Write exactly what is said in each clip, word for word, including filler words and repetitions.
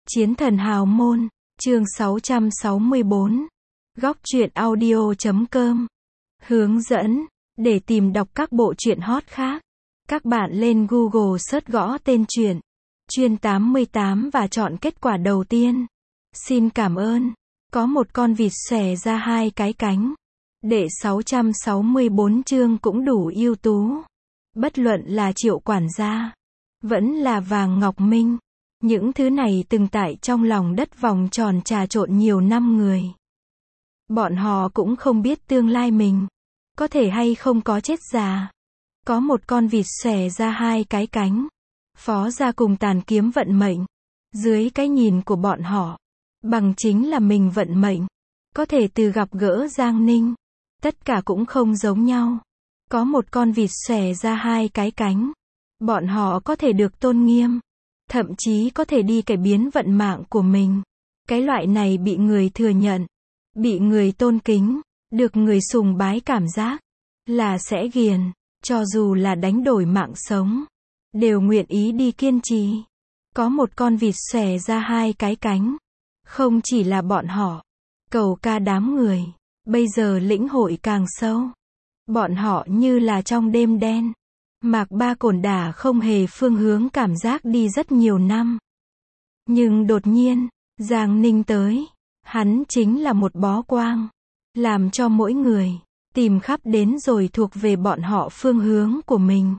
Chiến thần hào môn, chương sáu trăm sáu mươi bốn. Góc truyện audio chấm com. Hướng dẫn, để tìm đọc các bộ truyện hot khác, các bạn lên Google search gõ tên truyện, Chuyên tám mươi tám và chọn kết quả đầu tiên. Xin cảm ơn. Có một con vịt xòe ra hai cái cánh. Đệ sáu trăm sáu mươi bốn chương cũng đủ ưu tú. Bất luận là Triệu quản gia, vẫn là Vàng Ngọc Minh, những thứ này từng tại trong lòng đất vòng tròn trà trộn nhiều năm người. Bọn họ cũng không biết tương lai mình có thể hay không có chết già. Có một con vịt xòe ra hai cái cánh, phó ra cùng tàn kiếm vận mệnh. Dưới cái nhìn của bọn họ, bằng chính là mình vận mệnh. Có thể từ gặp gỡ Giang Ninh, tất cả cũng không giống nhau. Có một con vịt xòe ra hai cái cánh, bọn họ có thể được tôn nghiêm, thậm chí có thể đi cải biến vận mạng của mình. Cái loại này bị người thừa nhận, bị người tôn kính, được người sùng bái cảm giác, là sẽ ghiền, cho dù là đánh đổi mạng sống, đều nguyện ý đi kiên trì. Có một con vịt xòe ra hai cái cánh, không chỉ là bọn họ, cầu ca đám người, bây giờ lĩnh hội càng sâu. Bọn họ như là trong đêm đen. Mạc Ba cồn đả không hề phương hướng cảm giác đi rất nhiều năm. Nhưng đột nhiên, Giang Ninh tới. Hắn chính là một bó quang, làm cho mỗi người tìm khắp đến rồi thuộc về bọn họ phương hướng của mình.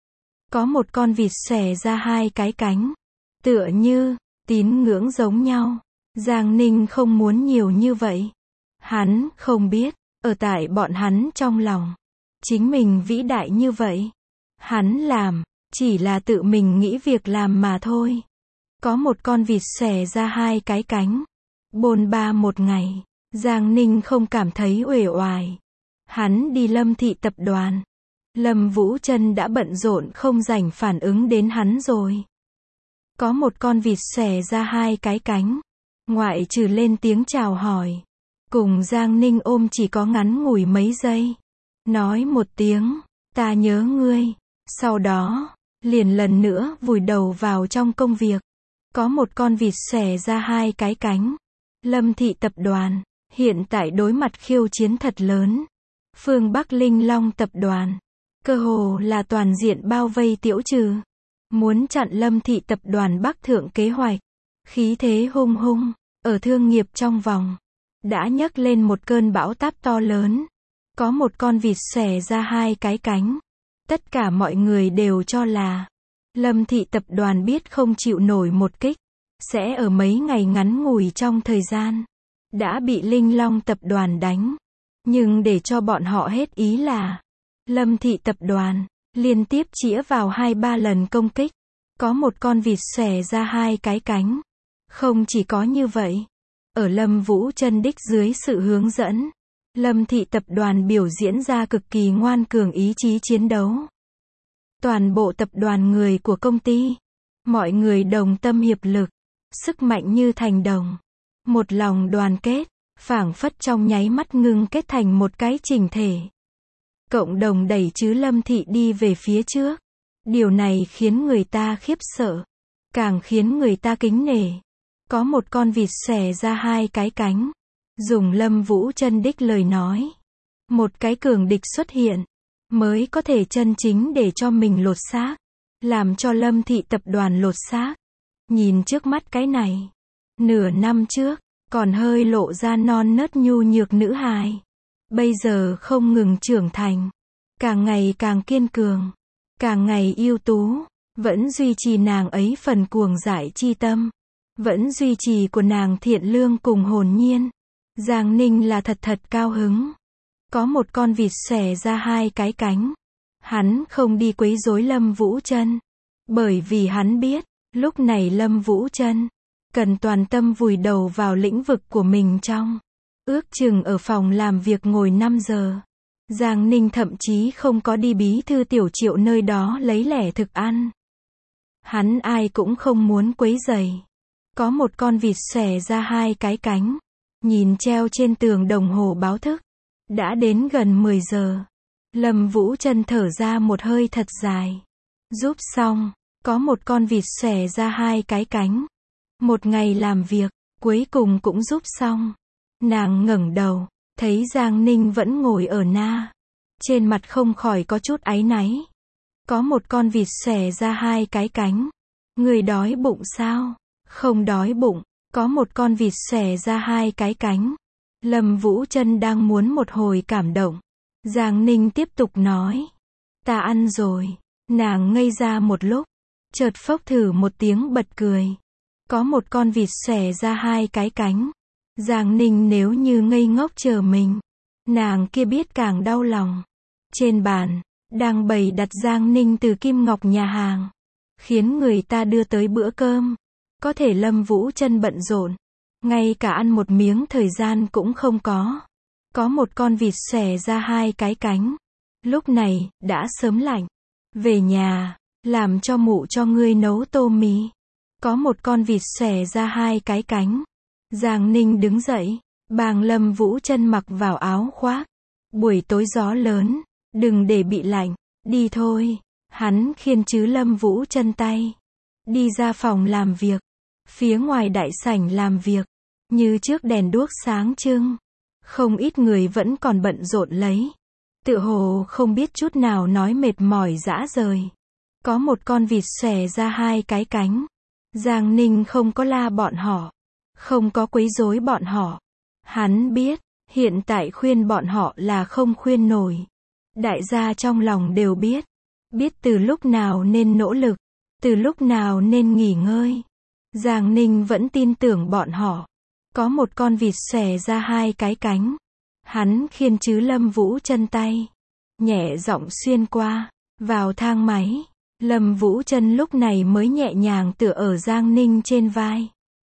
Có một con vịt xòe ra hai cái cánh, tựa như tín ngưỡng giống nhau. Giang Ninh không muốn nhiều như vậy. Hắn không biết, ở tại bọn hắn trong lòng, chính mình vĩ đại như vậy. Hắn làm, chỉ là tự mình nghĩ việc làm mà thôi. Có một con vịt xòe ra hai cái cánh, bôn ba một ngày, Giang Ninh không cảm thấy uể oải. Hắn đi Lâm thị tập đoàn. Lâm Vũ Trân đã bận rộn không rảnh phản ứng đến hắn rồi. Có một con vịt xòe ra hai cái cánh, ngoại trừ lên tiếng chào hỏi, cùng Giang Ninh ôm chỉ có ngắn ngủi mấy giây. Nói một tiếng, ta nhớ ngươi. Sau đó, liền lần nữa vùi đầu vào trong công việc. Có một con vịt xòe ra hai cái cánh. Lâm thị tập đoàn, hiện tại đối mặt khiêu chiến thật lớn. Phương Bắc Linh Long tập đoàn, cơ hồ là toàn diện bao vây Tiễu Trừ. Muốn chặn Lâm thị tập đoàn Bắc thượng kế hoạch. Khí thế hung hung, ở thương nghiệp trong vòng, đã nhấc lên một cơn bão táp to lớn. Có một con vịt xòe ra hai cái cánh. Tất cả mọi người đều cho là Lâm thị tập đoàn biết không chịu nổi một kích, sẽ ở mấy ngày ngắn ngủi trong thời gian đã bị Linh Long tập đoàn đánh. Nhưng để cho bọn họ hết ý là Lâm thị tập đoàn liên tiếp chĩa vào hai ba lần công kích. Có một con vịt xòe ra hai cái cánh. Không chỉ có như vậy, ở Lâm Vũ Trân đích dưới sự hướng dẫn, Lâm thị tập đoàn biểu diễn ra cực kỳ ngoan cường ý chí chiến đấu. Toàn bộ tập đoàn người của công ty, mọi người đồng tâm hiệp lực, sức mạnh như thành đồng, một lòng đoàn kết, phảng phất trong nháy mắt ngưng kết thành một cái chỉnh thể. Cộng đồng đẩy chứ Lâm thị đi về phía trước. Điều này khiến người ta khiếp sợ, càng khiến người ta kính nể. Có một con vịt xòe ra hai cái cánh. Dùng Lâm Vũ Trân đích lời nói, một cái cường địch xuất hiện, mới có thể chân chính để cho mình lột xác, làm cho Lâm thị tập đoàn lột xác. Nhìn trước mắt cái này, nửa năm trước, còn hơi lộ ra non nớt nhu nhược nữ hài. Bây giờ không ngừng trưởng thành, càng ngày càng kiên cường, càng ngày ưu tú, vẫn duy trì nàng ấy phần cuồng dại chi tâm, vẫn duy trì của nàng thiện lương cùng hồn nhiên. Giang Ninh là thật thật cao hứng. Có một con vịt xòe ra hai cái cánh. Hắn không đi quấy rối Lâm Vũ Trân, bởi vì hắn biết, lúc này Lâm Vũ Trân cần toàn tâm vùi đầu vào lĩnh vực của mình trong. Ước chừng ở phòng làm việc ngồi năm giờ. Giang Ninh thậm chí không có đi bí thư tiểu Triệu nơi đó lấy lẻ thực ăn. Hắn ai cũng không muốn quấy rầy. Có một con vịt xòe ra hai cái cánh. Nhìn treo trên tường đồng hồ báo thức, đã đến gần mười giờ. Lâm Vũ Trân thở ra một hơi thật dài. Giúp xong, có một con vịt xòe ra hai cái cánh. Một ngày làm việc, cuối cùng cũng giúp xong. Nàng ngẩng đầu, thấy Giang Ninh vẫn ngồi ở na. Trên mặt không khỏi có chút áy náy. Có một con vịt xòe ra hai cái cánh. Người đói bụng sao? Không đói bụng. Có một con vịt xòe ra hai cái cánh. Lâm Vũ Trân đang muốn một hồi cảm động. Giang Ninh tiếp tục nói. Ta ăn rồi. Nàng ngây ra một lúc. Chợt phốc thử một tiếng bật cười. Có một con vịt xòe ra hai cái cánh. Giang Ninh nếu như ngây ngốc chờ mình. Nàng kia biết càng đau lòng. Trên bàn, đang bày đặt Giang Ninh từ Kim Ngọc nhà hàng. Khiến người ta đưa tới bữa cơm. Có thể Lâm Vũ Trân bận rộn. Ngay cả ăn một miếng thời gian cũng không có. Có một con vịt xòe ra hai cái cánh. Lúc này, đã sớm lạnh. Về nhà, làm cho mụ cho ngươi nấu tô mì. Có một con vịt xòe ra hai cái cánh. Giang Ninh đứng dậy, bàng Lâm Vũ Trân mặc vào áo khoác. Buổi tối gió lớn, đừng để bị lạnh, đi thôi. Hắn khiêng chứ Lâm Vũ Trân tay. Đi ra phòng làm việc. Phía ngoài đại sảnh làm việc, như trước đèn đuốc sáng trưng. Không ít người vẫn còn bận rộn lấy. Tựa hồ không biết chút nào nói mệt mỏi rã rời. Có một con vịt xòe ra hai cái cánh. Giang Ninh không có la bọn họ. Không có quấy rối bọn họ. Hắn biết, hiện tại khuyên bọn họ là không khuyên nổi. Đại gia trong lòng đều biết. Biết từ lúc nào nên nỗ lực. Từ lúc nào nên nghỉ ngơi. Giang Ninh vẫn tin tưởng bọn họ. Có một con vịt xòe ra hai cái cánh. Hắn khiêng chứ Lâm Vũ Trân tay. Nhẹ giọng xuyên qua. Vào thang máy. Lâm Vũ Trân lúc này mới nhẹ nhàng tựa ở Giang Ninh trên vai.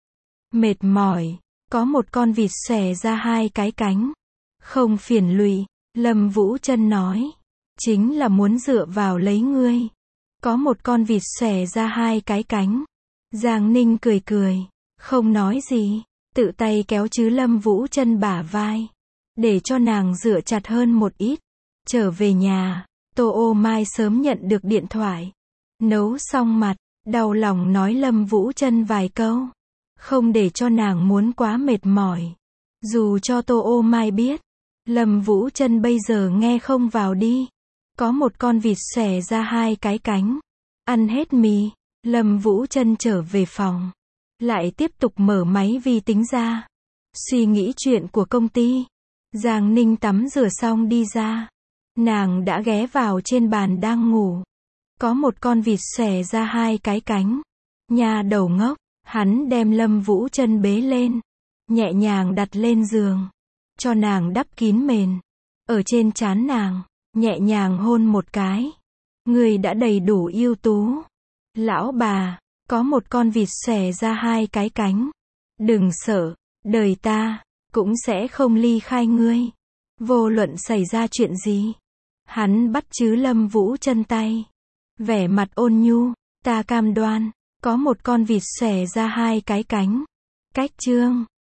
Mệt mỏi. Có một con vịt xòe ra hai cái cánh. Không phiền lụy. Lâm Vũ Trân nói. Chính là muốn dựa vào lấy ngươi. Có một con vịt xòe ra hai cái cánh. Giang Ninh cười cười. Không nói gì. Tự tay kéo chứ Lâm Vũ Trân bả vai. Để cho nàng dựa chặt hơn một ít. Trở về nhà. Tô Ô Mai sớm nhận được điện thoại. Nấu xong mặt. Đau lòng nói Lâm Vũ Trân vài câu. Không để cho nàng muốn quá mệt mỏi. Dù cho Tô Ô Mai biết. Lâm Vũ Trân bây giờ nghe không vào đi. Có một con vịt xòe ra hai cái cánh. Ăn hết mì. Lâm Vũ Trân trở về phòng. Lại tiếp tục mở máy vi tính ra. Suy nghĩ chuyện của công ty. Giang Ninh tắm rửa xong đi ra. Nàng đã ghé vào trên bàn đang ngủ. Có một con vịt xòe ra hai cái cánh. Nhà đầu ngốc. Hắn đem Lâm Vũ Trân bế lên. Nhẹ nhàng đặt lên giường. Cho nàng đắp kín mền. Ở trên trán nàng. Nhẹ nhàng hôn một cái. Người đã đầy đủ ưu tú. Lão bà. Có một con vịt xòe ra hai cái cánh. Đừng sợ. Đời ta. Cũng sẽ không ly khai ngươi. Vô luận xảy ra chuyện gì. Hắn bắt chứ Lâm Vũ Trân tay. Vẻ mặt ôn nhu. Ta cam đoan. Có một con vịt xòe ra hai cái cánh. Cách chương.